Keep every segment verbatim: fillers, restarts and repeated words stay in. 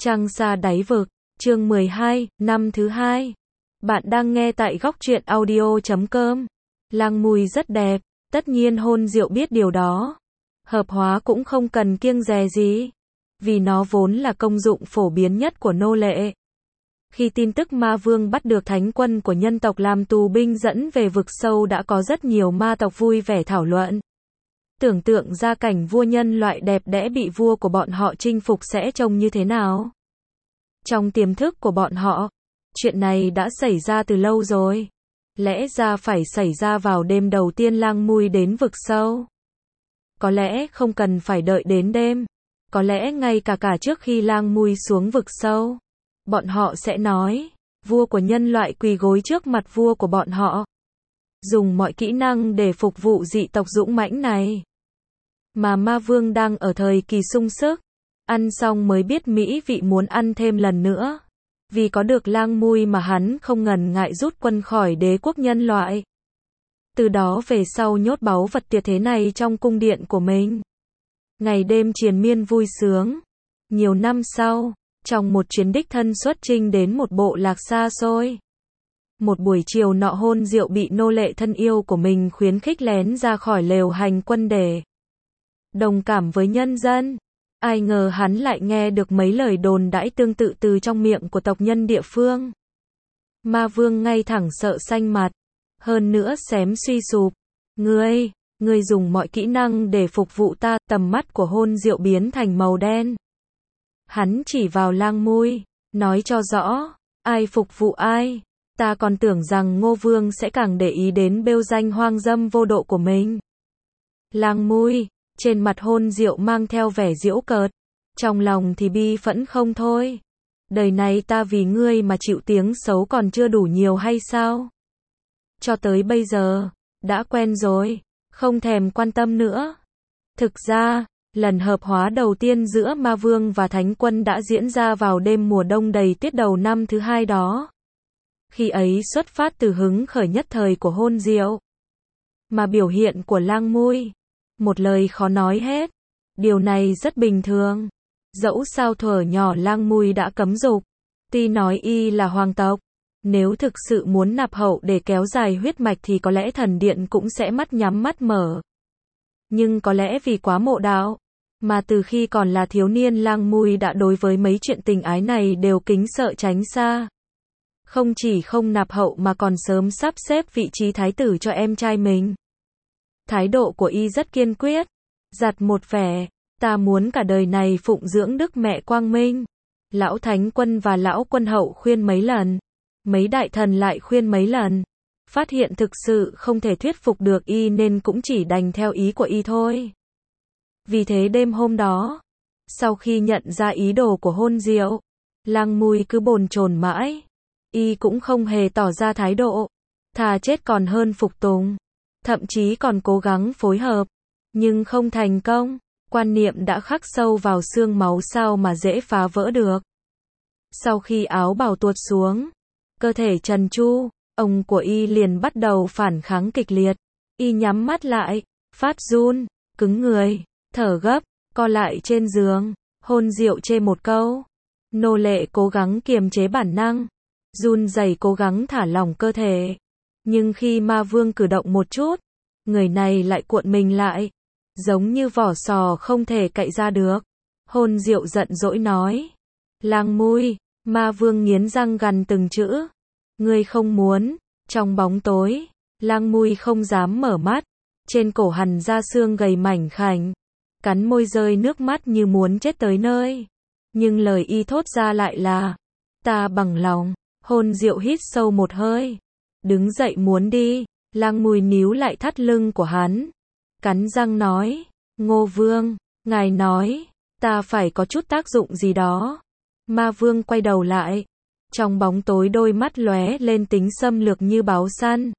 Trăng xa đáy vực, chương mười hai, năm thứ hai. Bạn đang nghe tại góc truyện audio chấm com. Lang Mui rất đẹp, tất nhiên Hôn Diệu biết điều đó. Hợp hóa cũng không cần kiêng dè gì, vì nó vốn là công dụng phổ biến nhất của nô lệ. Khi tin tức ma vương bắt được thánh quân của nhân tộc làm tù binh dẫn về vực sâu đã có rất nhiều ma tộc vui vẻ thảo luận. Tưởng tượng ra cảnh vua nhân loại đẹp đẽ bị vua của bọn họ chinh phục sẽ trông như thế nào. Trong tiềm thức của bọn họ, chuyện này đã xảy ra từ lâu rồi. Lẽ ra phải xảy ra vào đêm đầu tiên Lang Mui đến vực sâu. Có lẽ không cần phải đợi đến đêm. Có lẽ ngay cả cả trước khi Lang Mui xuống vực sâu, bọn họ sẽ nói, vua của nhân loại quỳ gối trước mặt vua của bọn họ. Dùng mọi kỹ năng để phục vụ dị tộc dũng mãnh này. Mà ma vương đang ở thời kỳ sung sức. Ăn xong mới biết mỹ vị muốn ăn thêm lần nữa. Vì có được Lang Mui mà hắn không ngần ngại rút quân khỏi đế quốc nhân loại. Từ đó về sau nhốt báu vật tuyệt thế này trong cung điện của mình. Ngày đêm triền miên vui sướng. Nhiều năm sau, trong một chuyến đích thân xuất chinh đến một bộ lạc xa xôi. Một buổi chiều nọ Hôn Diệu bị nô lệ thân yêu của mình khuyến khích lén ra khỏi lều hành quân để đồng cảm với nhân dân. Ai ngờ hắn lại nghe được mấy lời đồn đãi tương tự từ trong miệng của tộc nhân địa phương. Ma vương ngay thẳng sợ xanh mặt. Hơn nữa xém suy sụp. Ngươi, ngươi dùng mọi kỹ năng để phục vụ ta. Tầm mắt của Hôn Diệu biến thành màu đen. Hắn chỉ vào Lang Mui, nói cho rõ, ai phục vụ ai. Ta còn tưởng rằng Ngô Vương sẽ càng để ý đến bêu danh hoang dâm vô độ của mình. Lang Mui, trên mặt Hôn Diệu mang theo vẻ giễu cợt, trong lòng thì bi phẫn không thôi. Đời này ta vì ngươi mà chịu tiếng xấu còn chưa đủ nhiều hay sao? Cho tới bây giờ, đã quen rồi, không thèm quan tâm nữa. Thực ra, lần hợp hóa đầu tiên giữa ma vương và thánh quân đã diễn ra vào đêm mùa đông đầy tuyết đầu năm thứ hai đó. Khi ấy xuất phát từ hứng khởi nhất thời của Hôn Diệu. Mà biểu hiện của Lang Mui, một lời khó nói hết. Điều này rất bình thường. Dẫu sao thuở nhỏ Lang Mui đã cấm dục. Tuy nói y là hoàng tộc, nếu thực sự muốn nạp hậu để kéo dài huyết mạch thì có lẽ thần điện cũng sẽ mắt nhắm mắt mở. Nhưng có lẽ vì quá mộ đạo, mà từ khi còn là thiếu niên Lang Mui đã đối với mấy chuyện tình ái này đều kính sợ tránh xa. Không chỉ không nạp hậu mà còn sớm sắp xếp vị trí thái tử cho em trai mình. Thái độ của y rất kiên quyết, giặt một vẻ, ta muốn cả đời này phụng dưỡng đức mẹ quang minh. Lão thánh quân và lão quân hậu khuyên mấy lần, mấy đại thần lại khuyên mấy lần, phát hiện thực sự không thể thuyết phục được y nên cũng chỉ đành theo ý của y thôi. Vì thế đêm hôm đó, sau khi nhận ra ý đồ của Hôn Diệu, Lang Mui cứ bồn chồn mãi, y cũng không hề tỏ ra thái độ, thà chết còn hơn phục tùng. Thậm chí còn cố gắng phối hợp, nhưng không thành công. Quan niệm đã khắc sâu vào xương máu sao mà dễ phá vỡ được. Sau khi áo bào tuột xuống, cơ thể trần tru, ông của y liền bắt đầu phản kháng kịch liệt. Y nhắm mắt lại, phát run, cứng người, thở gấp, co lại trên giường. Hôn Diệu chê một câu. Nô lệ cố gắng kiềm chế bản năng, run rẩy cố gắng thả lỏng cơ thể. Nhưng khi ma vương cử động một chút, người này lại cuộn mình lại, giống như vỏ sò không thể cạy ra được. Hôn Diệu giận dỗi nói, Lang Mui, ma vương nghiến răng gằn từng chữ. Ngươi không muốn. Trong bóng tối, Lang Mui không dám mở mắt, trên cổ hằn ra xương gầy mảnh khảnh, cắn môi rơi nước mắt như muốn chết tới nơi. Nhưng lời y thốt ra lại là, ta bằng lòng. Hôn Diệu hít sâu một hơi, đứng dậy muốn đi. Lang Mui níu lại thắt lưng của hắn, cắn răng nói, Ngô Vương, ngài nói, ta phải có chút tác dụng gì đó. Ma vương quay đầu lại, trong bóng tối đôi mắt lóe lên tính xâm lược như báo săn.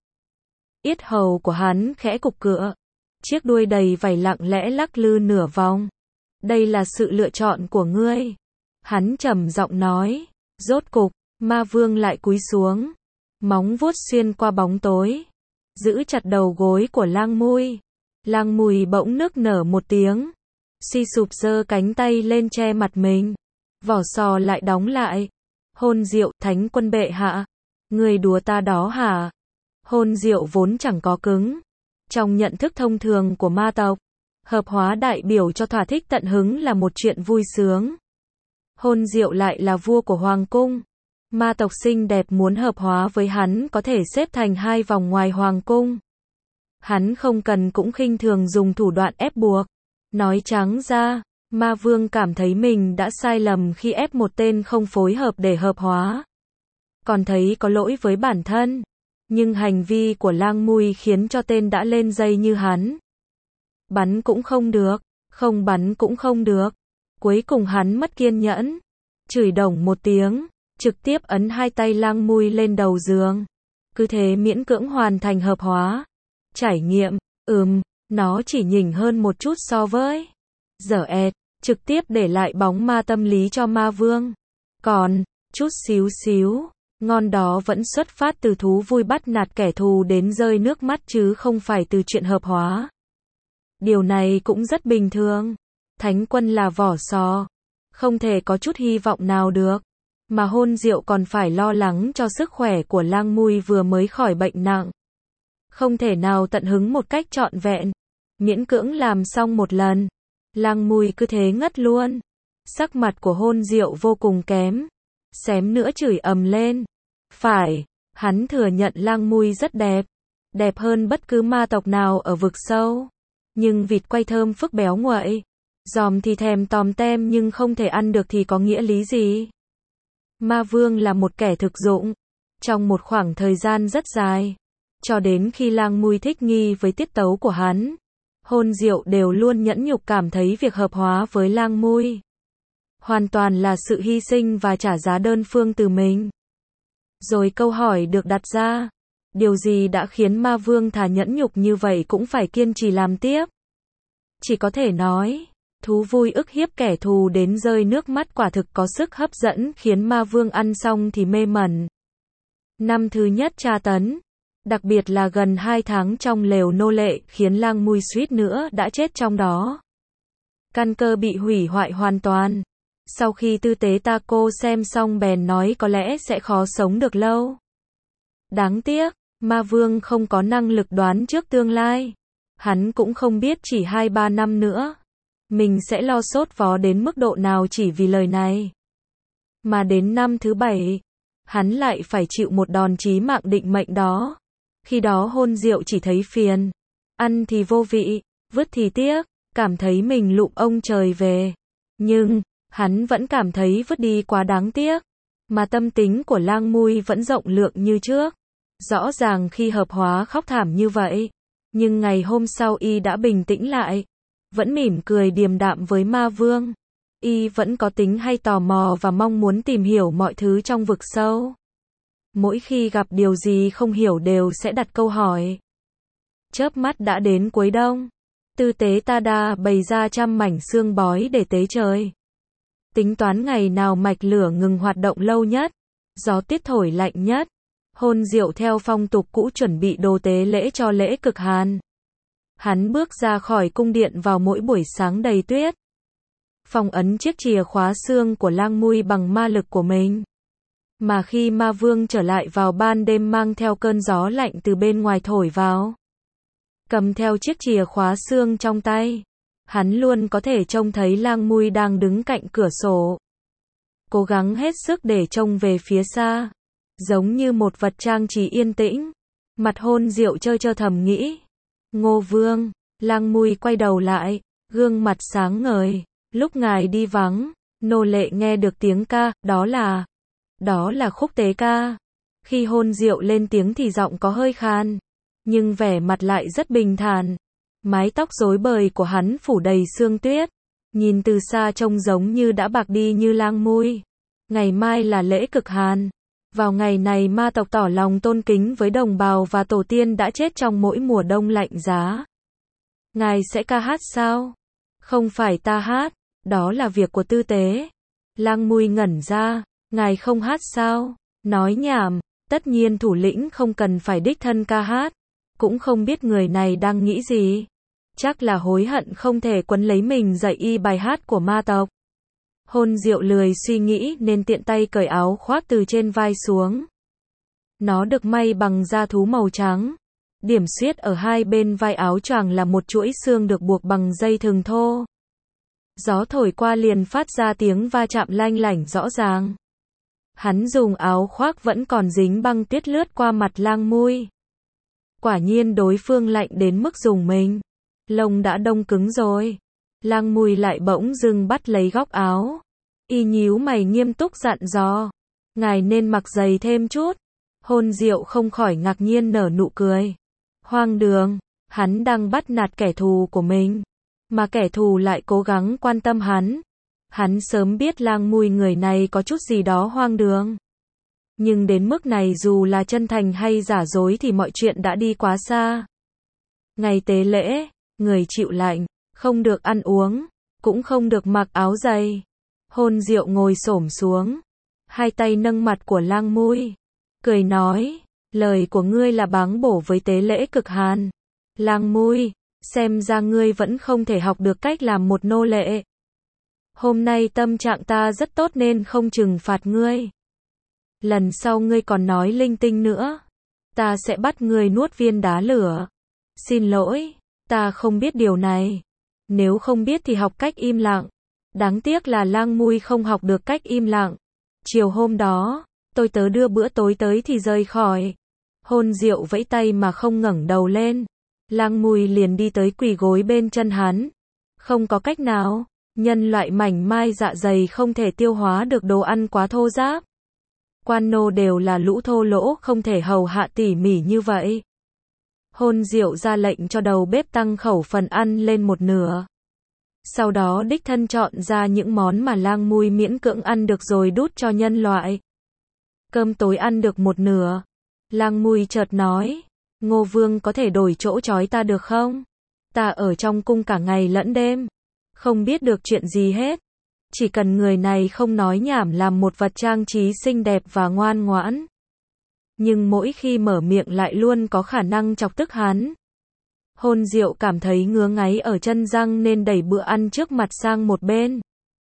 Yết hầu của hắn khẽ cục cựa, chiếc đuôi đầy vảy lặng lẽ lắc lư nửa vòng. Đây là sự lựa chọn của ngươi. Hắn trầm giọng nói, rốt cục, ma vương lại cúi xuống, móng vuốt xuyên qua bóng tối, giữ chặt đầu gối của Lang Mui. Lang Mui bỗng nức nở một tiếng, suy sụp giơ cánh tay lên che mặt mình. Vỏ sò lại đóng lại. Hôn Diệu, thánh quân bệ hạ. Người đùa ta đó hả? Hôn Diệu vốn chẳng có cứng. Trong nhận thức thông thường của ma tộc, hợp hóa đại biểu cho thỏa thích tận hứng là một chuyện vui sướng. Hôn Diệu lại là vua của hoàng cung. Ma tộc xinh đẹp muốn hợp hóa với hắn có thể xếp thành hai vòng ngoài hoàng cung. Hắn không cần cũng khinh thường dùng thủ đoạn ép buộc. Nói trắng ra, Ma Vương cảm thấy mình đã sai lầm khi ép một tên không phối hợp để hợp hóa. Còn thấy có lỗi với bản thân. Nhưng hành vi của Lang Mui khiến cho tên đã lên dây như hắn. Bắn cũng không được, không bắn cũng không được. Cuối cùng hắn mất kiên nhẫn. Chửi đồng một tiếng, trực tiếp ấn hai tay Lang Mui lên đầu giường. Cứ thế miễn cưỡng hoàn thành hợp hóa. Trải nghiệm, ừm, nó chỉ nhỉnh hơn một chút so với dở ẹt, trực tiếp để lại bóng ma tâm lý cho Ma Vương. Còn, chút xíu xíu, ngon đó vẫn xuất phát từ thú vui bắt nạt kẻ thù đến rơi nước mắt chứ không phải từ chuyện hợp hóa. Điều này cũng rất bình thường. Thánh quân là vỏ sò, không thể có chút hy vọng nào được. Mà Hôn Diệu còn phải lo lắng cho sức khỏe của Lang Mui vừa mới khỏi bệnh nặng. Không thể nào tận hứng một cách trọn vẹn. Miễn cưỡng làm xong một lần. Lang Mui cứ thế ngất luôn. Sắc mặt của Hôn Diệu vô cùng kém. Xém nữa chửi ầm lên. Phải, hắn thừa nhận Lang Mui rất đẹp. Đẹp hơn bất cứ ma tộc nào ở vực sâu. Nhưng vịt quay thơm phức béo nguội. Giòm thì thèm tòm tem nhưng không thể ăn được thì có nghĩa lý gì? Ma Vương là một kẻ thực dụng. Trong một khoảng thời gian rất dài. Cho đến khi Lang Mui thích nghi với tiết tấu của hắn. Hôn Diệu đều luôn nhẫn nhục cảm thấy việc hợp hóa với Lang Mui hoàn toàn là sự hy sinh và trả giá đơn phương từ mình. Rồi câu hỏi được đặt ra. Điều gì đã khiến Ma Vương thà nhẫn nhục như vậy cũng phải kiên trì làm tiếp? Chỉ có thể nói, thú vui ức hiếp kẻ thù đến rơi nước mắt quả thực có sức hấp dẫn khiến Ma Vương ăn xong thì mê mẩn. Năm thứ nhất tra tấn, đặc biệt là gần hai tháng trong lều nô lệ khiến Lang Mui suýt nữa đã chết trong đó. Căn cơ bị hủy hoại hoàn toàn. Sau khi tư tế Taco xem xong bèn nói có lẽ sẽ khó sống được lâu. Đáng tiếc, Ma Vương không có năng lực đoán trước tương lai. Hắn cũng không biết chỉ hai ba năm nữa mình sẽ lo sốt vó đến mức độ nào chỉ vì lời này. Mà đến năm thứ bảy, hắn lại phải chịu một đòn chí mạng định mệnh đó. Khi đó Hôn Diệu chỉ thấy phiền. Ăn thì vô vị, vứt thì tiếc, cảm thấy mình lụm ông trời về. Nhưng, hắn vẫn cảm thấy vứt đi quá đáng tiếc. Mà tâm tính của Lang Mui vẫn rộng lượng như trước. Rõ ràng khi hợp hóa khóc thảm như vậy. Nhưng ngày hôm sau y đã bình tĩnh lại. Vẫn mỉm cười điềm đạm với Ma Vương. Y vẫn có tính hay tò mò và mong muốn tìm hiểu mọi thứ trong vực sâu. Mỗi khi gặp điều gì không hiểu đều sẽ đặt câu hỏi. Chớp mắt đã đến cuối đông. Tư tế Tada bày ra trăm mảnh xương bói để tế trời. Tính toán ngày nào mạch lửa ngừng hoạt động lâu nhất. Gió tiết thổi lạnh nhất. Hôn Diệu theo phong tục cũ chuẩn bị đồ tế lễ cho lễ cực hàn. Hắn bước ra khỏi cung điện vào mỗi buổi sáng đầy tuyết. Phong ấn chiếc chìa khóa xương của Lang Mui bằng ma lực của mình. Mà khi Ma Vương trở lại vào ban đêm mang theo cơn gió lạnh từ bên ngoài thổi vào. Cầm theo chiếc chìa khóa xương trong tay. Hắn luôn có thể trông thấy Lang Mui đang đứng cạnh cửa sổ. Cố gắng hết sức để trông về phía xa. Giống như một vật trang trí yên tĩnh. Mặt Hôn Diệu trơ trơ thầm nghĩ. Ngô Vương, Lang Mui quay đầu lại, gương mặt sáng ngời. Lúc ngài đi vắng, nô lệ nghe được tiếng ca, đó là... Đó là khúc tế ca. Khi Hôn Diệu lên tiếng thì giọng có hơi khan. Nhưng vẻ mặt lại rất bình thản. Mái tóc rối bời của hắn phủ đầy sương tuyết. Nhìn từ xa trông giống như đã bạc đi như Lang Mui. Ngày mai là lễ cực hàn. Vào ngày này ma tộc tỏ lòng tôn kính với đồng bào và tổ tiên đã chết trong mỗi mùa đông lạnh giá. Ngài sẽ ca hát sao? Không phải ta hát, đó là việc của tư tế. Lang Mui ngẩn ra, ngài không hát sao? Nói nhảm, tất nhiên thủ lĩnh không cần phải đích thân ca hát. Cũng không biết người này đang nghĩ gì. Chắc là hối hận không thể quấn lấy mình dạy y bài hát của ma tộc. Hôn Diệu lười suy nghĩ nên tiện tay cởi áo khoác từ trên vai xuống. Nó được may bằng da thú màu trắng. Điểm xuyết ở hai bên vai áo choàng là một chuỗi xương được buộc bằng dây thừng thô. Gió thổi qua liền phát ra tiếng va chạm lanh lảnh rõ ràng. Hắn dùng áo khoác vẫn còn dính băng tuyết lướt qua mặt Lang Mui. Quả nhiên đối phương lạnh đến mức dùng mình. Lông đã đông cứng rồi. Lang Mui lại bỗng dưng bắt lấy góc áo. Y nhíu mày nghiêm túc dặn dò. Ngài nên mặc dày thêm chút. Hôn Diệu không khỏi ngạc nhiên nở nụ cười. Hoang đường, hắn đang bắt nạt kẻ thù của mình. Mà kẻ thù lại cố gắng quan tâm hắn. Hắn sớm biết Lang Mui người này có chút gì đó hoang đường. Nhưng đến mức này dù là chân thành hay giả dối thì mọi chuyện đã đi quá xa. Ngày tế lễ, người chịu lạnh, không được ăn uống, cũng không được mặc áo dày. Hôn Diệu ngồi xổm xuống, hai tay nâng mặt của Lang Mui, cười nói, lời của ngươi là báng bổ với tế lễ cực hàn. Lang Mui, xem ra ngươi vẫn không thể học được cách làm một nô lệ. Hôm nay tâm trạng ta rất tốt nên không trừng phạt ngươi. Lần sau ngươi còn nói linh tinh nữa, ta sẽ bắt ngươi nuốt viên đá lửa. Xin lỗi, ta không biết điều này. Nếu không biết thì học cách im lặng. Đáng tiếc là Lang Mui không học được cách im lặng. Chiều hôm đó, tôi tớ đưa bữa tối tới thì rời khỏi. Hôn Diệu vẫy tay mà không ngẩng đầu lên. Lang Mui liền đi tới quỳ gối bên chân hắn. Không có cách nào, nhân loại mảnh mai dạ dày không thể tiêu hóa được đồ ăn quá thô ráp. Quan nô đều là lũ thô lỗ không thể hầu hạ tỉ mỉ như vậy. Hôn Diệu ra lệnh cho đầu bếp tăng khẩu phần ăn lên một nửa. Sau đó đích thân chọn ra những món mà Lang Mui miễn cưỡng ăn được rồi đút cho nhân loại. Cơm tối ăn được một nửa. Lang Mui chợt nói, Ngô Vương có thể đổi chỗ trói ta được không? Ta ở trong cung cả ngày lẫn đêm. Không biết được chuyện gì hết. Chỉ cần người này không nói nhảm làm một vật trang trí xinh đẹp và ngoan ngoãn. Nhưng mỗi khi mở miệng lại luôn có khả năng chọc tức hắn. Hôn Diệu cảm thấy ngứa ngáy ở chân răng nên đẩy bữa ăn trước mặt sang một bên.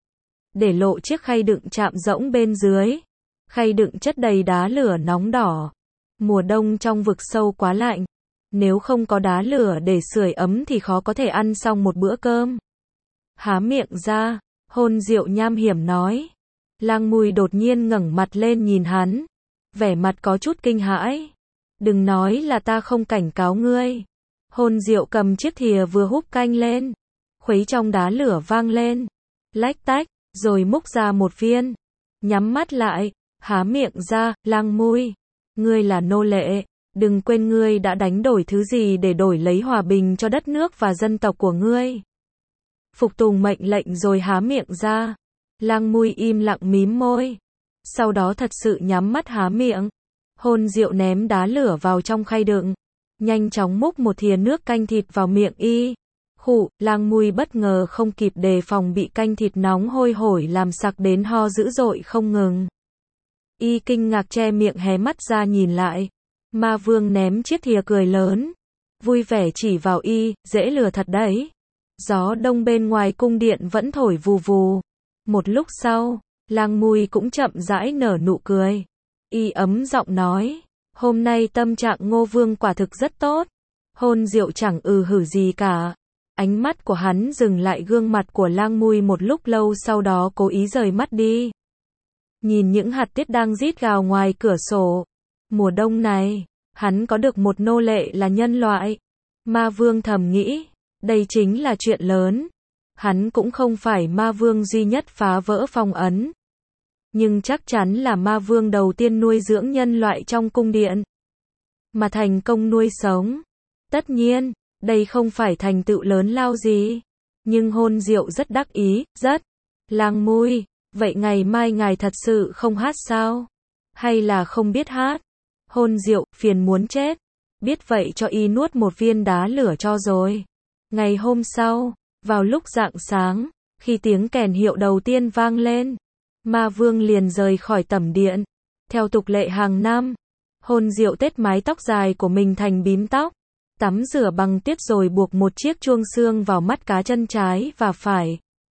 Để lộ chiếc khay đựng chạm rỗng bên dưới. Khay đựng chất đầy đá lửa nóng đỏ. Mùa đông trong vực sâu quá lạnh. Nếu không có đá lửa để sưởi ấm thì khó có thể ăn xong một bữa cơm. Há miệng ra, Hôn Diệu nham hiểm nói. Lang Mui đột nhiên ngẩng mặt lên nhìn hắn. Vẻ mặt có chút kinh hãi. Đừng nói là ta không cảnh cáo ngươi. Hôn Diệu cầm chiếc thìa vừa húp canh lên. Khuấy trong đá lửa vang lên. Lách tách, rồi múc ra một viên. Nhắm mắt lại, há miệng ra, Lang Mui. Ngươi là nô lệ. Đừng quên ngươi đã đánh đổi thứ gì để đổi lấy hòa bình cho đất nước và dân tộc của ngươi. Phục tùng mệnh lệnh rồi há miệng ra. Lang Mui im lặng mím môi. Sau đó thật sự nhắm mắt há miệng. Hôn Diệu ném đá lửa vào trong khay đựng. Nhanh chóng múc một thìa nước canh thịt vào miệng y. Khụ, Lang Mui bất ngờ không kịp đề phòng bị canh thịt nóng hôi hổi làm sặc đến ho dữ dội không ngừng. Y kinh ngạc che miệng hé mắt ra nhìn lại. Ma Vương ném chiếc thìa cười lớn. Vui vẻ chỉ vào y, dễ lừa thật đấy. Gió đông bên ngoài cung điện vẫn thổi vù vù. Một lúc sau, Lang Mui cũng chậm rãi nở nụ cười. Y ấm giọng nói, hôm nay tâm trạng Ngô Vương quả thực rất tốt. Hôn Diệu chẳng ừ hử gì cả. Ánh mắt của hắn dừng lại gương mặt của Lang Mui một lúc lâu sau đó cố ý rời mắt đi. Nhìn những hạt tuyết đang rít gào ngoài cửa sổ. Mùa đông này, hắn có được một nô lệ là nhân loại. Ma Vương thầm nghĩ, đây chính là chuyện lớn. Hắn cũng không phải Ma Vương duy nhất phá vỡ phong ấn. Nhưng chắc chắn là Ma Vương đầu tiên nuôi dưỡng nhân loại trong cung điện. Mà thành công nuôi sống. Tất nhiên, đây không phải thành tựu lớn lao gì. Nhưng Hôn Diệu rất đắc ý, rất. Lang Mui, vậy ngày mai ngài thật sự không hát sao? Hay là không biết hát? Hôn Diệu, phiền muốn chết. Biết vậy cho y nuốt một viên đá lửa cho rồi. Ngày hôm sau, vào lúc rạng sáng, khi tiếng kèn hiệu đầu tiên vang lên, Ma Vương liền rời khỏi tẩm điện. Theo tục lệ hàng năm, Hôn Diệu tết mái tóc dài của mình thành bím tóc, tắm rửa bằng tuyết rồi buộc một chiếc chuông xương vào mắt cá chân trái và phải.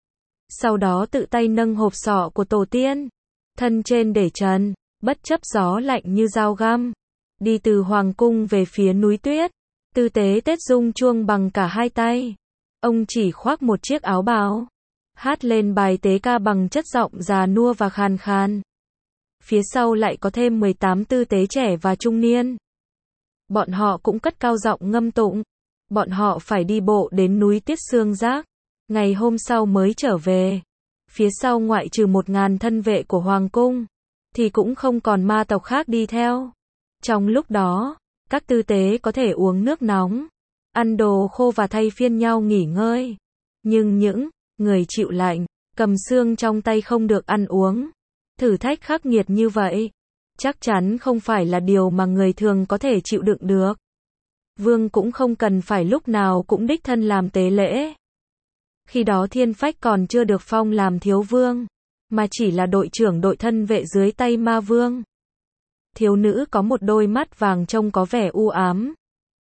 sau đó tự tay nâng hộp sọ của tổ tiên, thân trên để trần, bất chấp gió lạnh như dao găm, đi từ hoàng cung về phía núi tuyết, tư tế Tết rung chuông bằng cả hai tay. Ông chỉ khoác một chiếc áo bào, hát lên bài tế ca bằng chất giọng già nua và khàn khàn. Phía sau lại có thêm mười tám tư tế trẻ và trung niên. Bọn họ cũng cất cao giọng ngâm tụng. Bọn họ phải đi bộ đến núi Tiết Sương Giác, ngày hôm sau mới trở về. Phía sau ngoại trừ một ngàn thân vệ của hoàng cung, thì cũng không còn ma tộc khác đi theo. Trong lúc đó, các tư tế có thể uống nước nóng, ăn đồ khô và thay phiên nhau nghỉ ngơi. Nhưng những người chịu lạnh, cầm xương trong tay không được ăn uống, thử thách khắc nghiệt như vậy, chắc chắn không phải là điều mà người thường có thể chịu đựng được. Vương cũng không cần phải lúc nào cũng đích thân làm tế lễ. Khi đó Thiên Phách còn chưa được phong làm thiếu vương, mà chỉ là đội trưởng đội thân vệ dưới tay ma vương. Thiếu nữ có một đôi mắt vàng trông có vẻ u ám.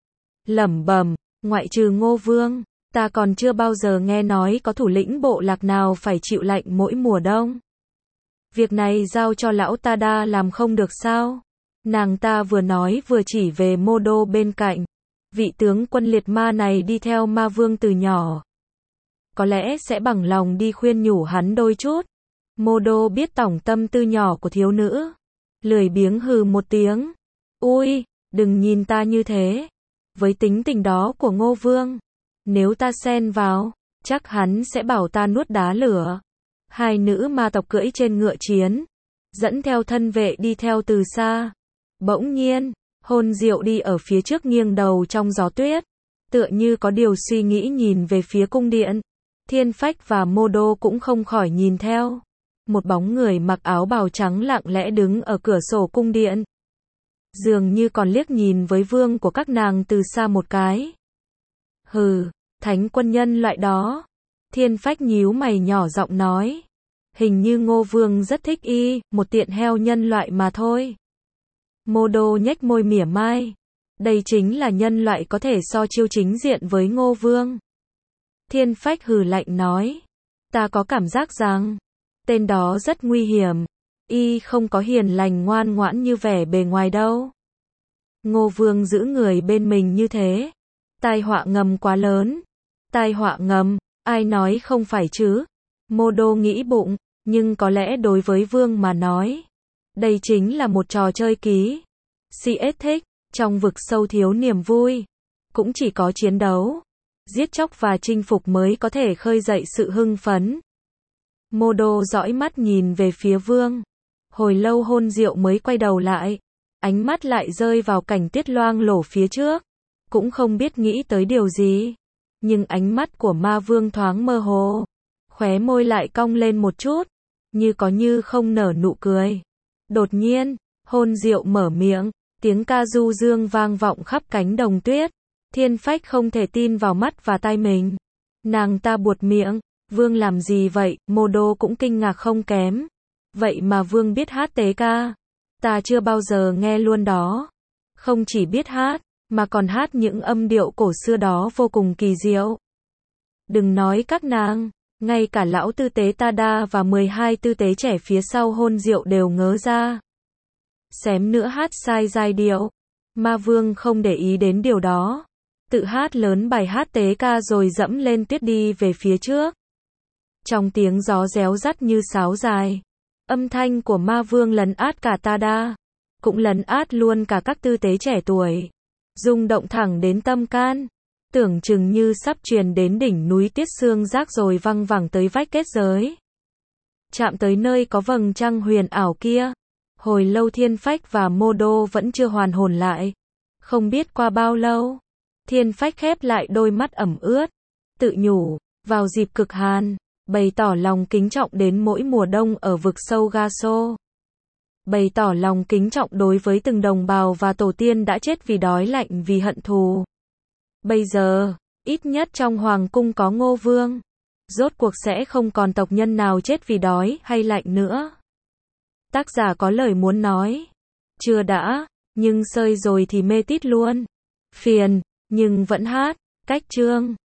Lẩm bẩm, ngoại trừ Ngô Vương, ta còn chưa bao giờ nghe nói có thủ lĩnh bộ lạc nào phải chịu lạnh mỗi mùa đông. Việc này giao cho lão Tada làm không được sao? Nàng ta vừa nói vừa chỉ về Mô Đô bên cạnh. Vị tướng quân liệt ma này đi theo ma vương từ nhỏ, có lẽ sẽ bằng lòng đi khuyên nhủ hắn đôi chút. Mô Đô biết tổng tâm tư nhỏ của thiếu nữ, lười biếng hừ một tiếng. Ui, đừng nhìn ta như thế. Với tính tình đó của Ngô Vương, nếu ta xen vào, chắc hắn sẽ bảo ta nuốt đá lửa. Hai nữ ma tộc cưỡi trên ngựa chiến, dẫn theo thân vệ đi theo từ xa. Bỗng nhiên, Hôn Diệu đi ở phía trước nghiêng đầu trong gió tuyết, tựa như có điều suy nghĩ nhìn về phía cung điện. Thiên Phách và Mô Đô cũng không khỏi nhìn theo. Một bóng người mặc áo bào trắng lặng lẽ đứng ở cửa sổ cung điện, dường như còn liếc nhìn với vương của các nàng từ xa một cái. Hừ, thánh quân nhân loại đó. Thiên Phách nhíu mày nhỏ giọng nói. Hình như Ngô Vương rất thích y, một tiện heo nhân loại mà thôi. Mô Đô nhếch môi mỉa mai. Đây chính là nhân loại có thể so chiêu chính diện với Ngô Vương. Thiên Phách hừ lạnh nói. Ta có cảm giác rằng, tên đó rất nguy hiểm. Y không có hiền lành ngoan ngoãn như vẻ bề ngoài đâu. Ngô Vương giữ người bên mình như thế, tai họa ngầm quá lớn. Tai họa ngầm, ai nói không phải chứ? Mô Đô nghĩ bụng, nhưng có lẽ đối với Vương mà nói, đây chính là một trò chơi ký. xê ét thích, trong vực sâu thiếu niềm vui, cũng chỉ có chiến đấu, giết chóc và chinh phục mới có thể khơi dậy sự hưng phấn. Mô Đô dõi mắt nhìn về phía Vương. Hồi lâu Hôn Diệu mới quay đầu lại, ánh mắt lại rơi vào cảnh tuyết loang lổ phía trước, cũng không biết nghĩ tới điều gì. Nhưng ánh mắt của ma vương thoáng mơ hồ, khóe môi lại cong lên một chút, như có như không nở nụ cười. Đột nhiên, Hôn Diệu mở miệng, tiếng ca du dương vang vọng khắp cánh đồng tuyết. Thiên Phách không thể tin vào mắt và tai mình. Nàng ta buột miệng, Vương làm gì vậy? Mô Đô cũng kinh ngạc không kém. Vậy mà Vương biết hát tế ca. Ta chưa bao giờ nghe luôn đó. Không chỉ biết hát, mà còn hát những âm điệu cổ xưa đó vô cùng kỳ diệu. Đừng nói các nàng, ngay cả lão tư tế Tada và mười hai tư tế trẻ phía sau Hôn Diệu đều ngớ ra. Xém nữa hát sai giai điệu. Ma Vương không để ý đến điều đó, tự hát lớn bài hát tế ca rồi dẫm lên tuyết đi về phía trước. Trong tiếng gió réo rắt như sáo dài, âm thanh của ma vương lấn át cả Tada, cũng lấn át luôn cả các tư tế trẻ tuổi, rung động thẳng đến tâm can, tưởng chừng như sắp truyền đến đỉnh núi Tiết Sương Giác rồi văng vẳng tới vách kết giới, chạm tới nơi có vầng trăng huyền ảo kia. Hồi lâu Thiên Phách và Mô Đô vẫn chưa hoàn hồn lại. Không biết qua bao lâu, Thiên Phách khép lại đôi mắt ẩm ướt, tự nhủ, vào dịp cực hàn, bày tỏ lòng kính trọng đến mỗi mùa đông ở vực sâu Gaso. Bày tỏ lòng kính trọng đối với từng đồng bào và tổ tiên đã chết vì đói lạnh vì hận thù. Bây giờ, ít nhất trong hoàng cung có Ngô Vương, rốt cuộc sẽ không còn tộc nhân nào chết vì đói hay lạnh nữa. Tác giả có lời muốn nói. Chưa đã, nhưng sơi rồi thì mê tít luôn. Phiền, nhưng vẫn hát. Cách chương.